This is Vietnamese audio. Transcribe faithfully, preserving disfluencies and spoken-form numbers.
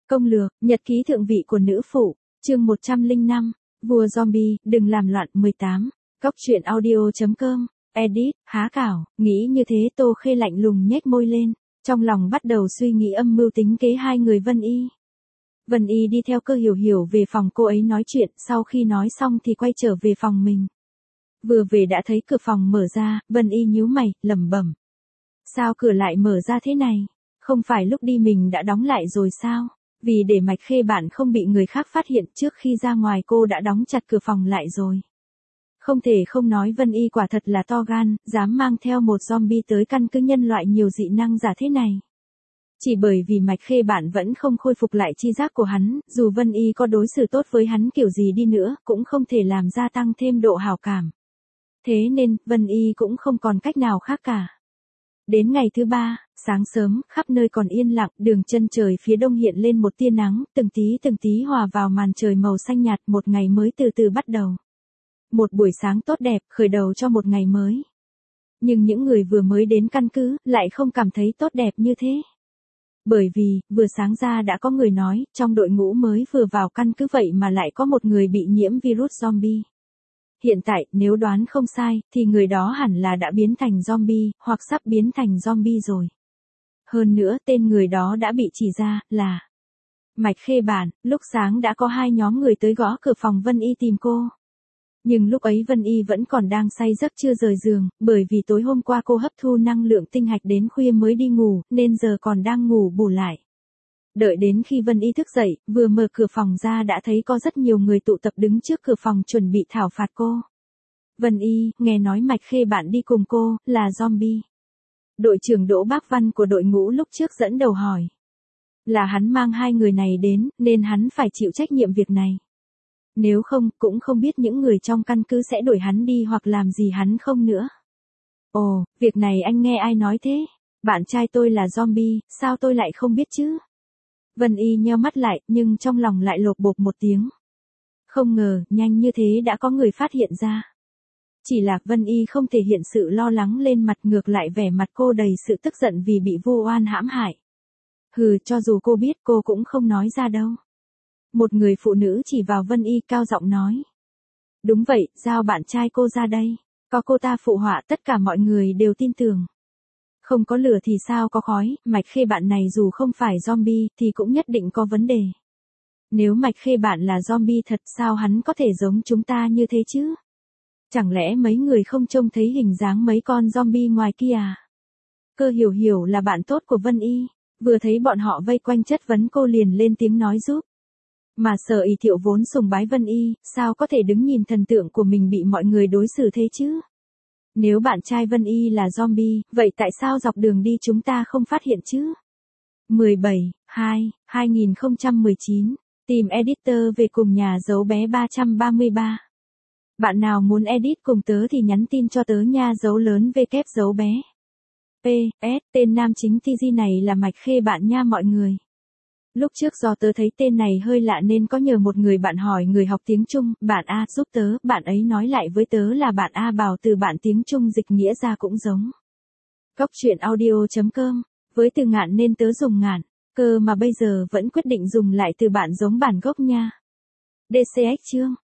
Công lược, nhật ký thượng vị của nữ phụ, chương một trăm lẻ năm, vua zombie, đừng làm loạn mười tám, góc truyện audio.com, edit, há cảo, nghĩ như thế Tô Khê lạnh lùng nhếch môi lên, trong lòng bắt đầu suy nghĩ âm mưu tính kế hai người Vân Y. Vân Y đi theo Cơ Hiểu Hiểu về phòng cô ấy nói chuyện, sau khi nói xong thì quay trở về phòng mình. Vừa về đã thấy cửa phòng mở ra, Vân Y nhíu mày, lẩm bẩm. Sao cửa lại mở ra thế này? Không phải lúc đi mình đã đóng lại rồi sao? Vì để Mạch Khê bạn không bị người khác phát hiện, trước khi ra ngoài cô đã đóng chặt cửa phòng lại rồi. Không thể không nói Vân Y quả thật là to gan, dám mang theo một zombie tới căn cứ nhân loại nhiều dị năng giả thế này. Chỉ bởi vì Mạch Khê bạn vẫn không khôi phục lại chi giác của hắn, dù Vân Y có đối xử tốt với hắn kiểu gì đi nữa, cũng không thể làm gia tăng thêm độ hảo cảm. Thế nên, Vân Y cũng không còn cách nào khác cả. Đến ngày thứ ba, sáng sớm, khắp nơi còn yên lặng, đường chân trời phía đông hiện lên một tia nắng, từng tí từng tí hòa vào màn trời màu xanh nhạt, một ngày mới từ từ bắt đầu. Một buổi sáng tốt đẹp, khởi đầu cho một ngày mới. Nhưng những người vừa mới đến căn cứ, lại không cảm thấy tốt đẹp như thế. Bởi vì, vừa sáng ra đã có người nói, trong đội ngũ mới vừa vào căn cứ vậy mà lại có một người bị nhiễm virus zombie. Hiện tại, nếu đoán không sai, thì người đó hẳn là đã biến thành zombie, hoặc sắp biến thành zombie rồi. Hơn nữa, tên người đó đã bị chỉ ra, là Mạch Khê Bản. Lúc sáng đã có hai nhóm người tới gõ cửa phòng Vân Y tìm cô. Nhưng lúc ấy Vân Y vẫn còn đang say giấc chưa rời giường, bởi vì tối hôm qua cô hấp thu năng lượng tinh hạch đến khuya mới đi ngủ, nên giờ còn đang ngủ bù lại. Đợi đến khi Vân Y thức dậy, vừa mở cửa phòng ra đã thấy có rất nhiều người tụ tập đứng trước cửa phòng chuẩn bị thảo phạt cô. Vân Y, nghe nói Mạch Khê bạn đi cùng cô, là zombie. Đội trưởng Đỗ Bác Văn của đội ngũ lúc trước dẫn đầu hỏi. Là hắn mang hai người này đến, nên hắn phải chịu trách nhiệm việc này. Nếu không, cũng không biết những người trong căn cứ sẽ đuổi hắn đi hoặc làm gì hắn không nữa. Ồ, việc này anh nghe ai nói thế? Bạn trai tôi là zombie, sao tôi lại không biết chứ? Vân Y nheo mắt lại, nhưng trong lòng lại lột bột một tiếng. Không ngờ, nhanh như thế đã có người phát hiện ra. Chỉ là Vân Y không thể hiện sự lo lắng lên mặt, ngược lại vẻ mặt cô đầy sự tức giận vì bị vô oan hãm hại. Hừ, cho dù cô biết cô cũng không nói ra đâu. Một người phụ nữ chỉ vào Vân Y cao giọng nói. Đúng vậy, giao bạn trai cô ra đây. Có cô ta phụ họa tất cả mọi người đều tin tưởng. Không có lửa thì sao có khói, Mạch Khê bạn này dù không phải zombie thì cũng nhất định có vấn đề. Nếu Mạch Khê bạn là zombie thật sao hắn có thể giống chúng ta như thế chứ? Chẳng lẽ mấy người không trông thấy hình dáng mấy con zombie ngoài kia à? Cơ Hiểu Hiểu là bạn tốt của Vân Y, vừa thấy bọn họ vây quanh chất vấn cô liền lên tiếng nói giúp. Mà Sở Y Thiệu vốn sùng bái Vân Y, sao có thể đứng nhìn thần tượng của mình bị mọi người đối xử thế chứ? Nếu bạn trai Vân Y là zombie, vậy tại sao dọc đường đi chúng ta không phát hiện chứ? mười bảy, hai, hai nghìn không trăm mười chín, tìm editor về cùng nhà dấu bé ba trăm ba mươi ba. Bạn nào muốn edit cùng tớ thì nhắn tin cho tớ nha, dấu lớn V kép dấu bé. P S, tên nam chính tê giê này là Mạch Khê bạn nha mọi người. Lúc trước do tớ thấy tên này hơi lạ nên có nhờ một người bạn hỏi người học tiếng Trung, bạn A giúp tớ, bạn ấy nói lại với tớ là bạn A bảo từ bạn tiếng Trung dịch nghĩa ra cũng giống. Góc truyện audio.com, với từ ngạn nên tớ dùng ngạn, cơ mà bây giờ vẫn quyết định dùng lại từ bạn giống bản gốc nha. đê xê ích chương.